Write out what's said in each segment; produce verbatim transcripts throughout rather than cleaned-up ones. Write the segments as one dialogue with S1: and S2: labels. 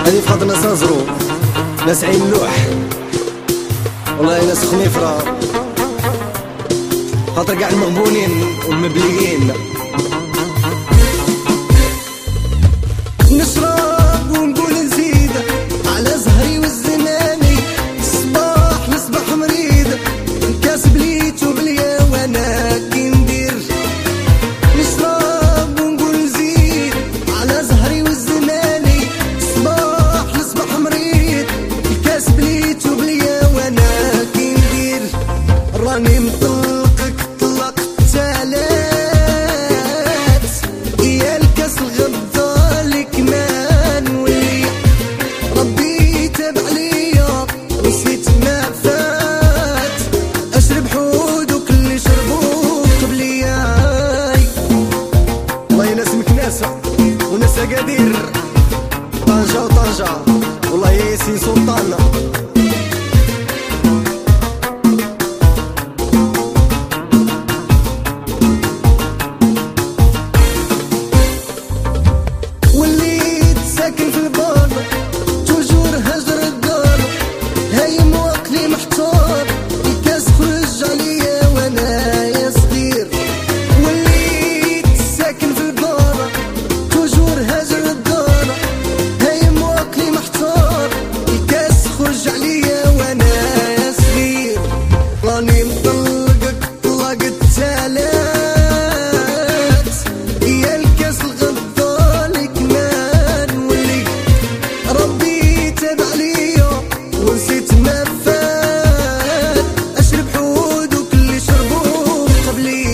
S1: هذه في خاطر ناس نزرو، ناس عين اللوح، والله ناس خنيفرة، خاطر قاع المغبونين والمبليين. نشرب ونقول نزيد على زهري والزناني، الصباح نصبح مريض الكاس بليتو بليا وانا كي ندير. نشرب ونقول نزيد على زهري والزناني، الصباح نصبح مريض الكاس بليتو بليا وانا كي ندير. راني مطلقك طلق تالات، يا الكاس الغدا لك ما نولي، ربي تاب عليا نسيت ما فات، اشرب حودك اللي شربوك قبلياي. والله ناس مكناسة وناس اكادير، طنجة وطنجة والله ياسين سلطان. ساكن في البار توجور هجر الدار، هايم وقلي محتار الكاس خرج عليا وانا يا صغير. وليت ساكن في البار توجور هجر الدار، هايم وقلي محتار الكاس خرج عليا وانا يا صغير. راني مطلقك طلق التالات، يا الكاس الغدا لك ما ونسيت ما فات، اشرب حودك اللي شربوه قبلي.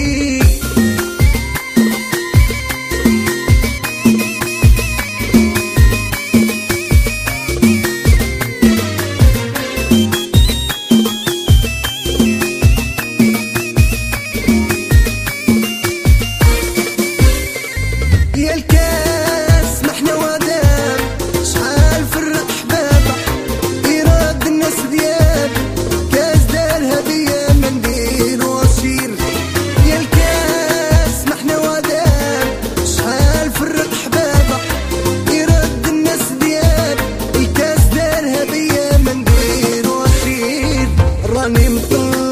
S1: يا الكاس محنا ودام شحال فرق حبابه، يرد الناس دياب كاس دارها بيا ما ندير واشير. يا الكاس محنا ودام شحال فرق حبابه، يرد الناس دياب الكاس دارها بيا ما ندير واشير. راني مطلق